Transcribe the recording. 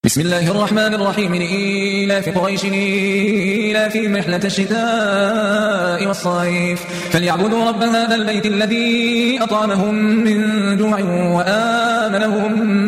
بسم الله الرحمن الرحيم. لإيلاف قريش إيلافهم رحلة الشتاء والصيف فليعبدوا رب هذا البيت الذي أطعمهم من جوع وآمنهم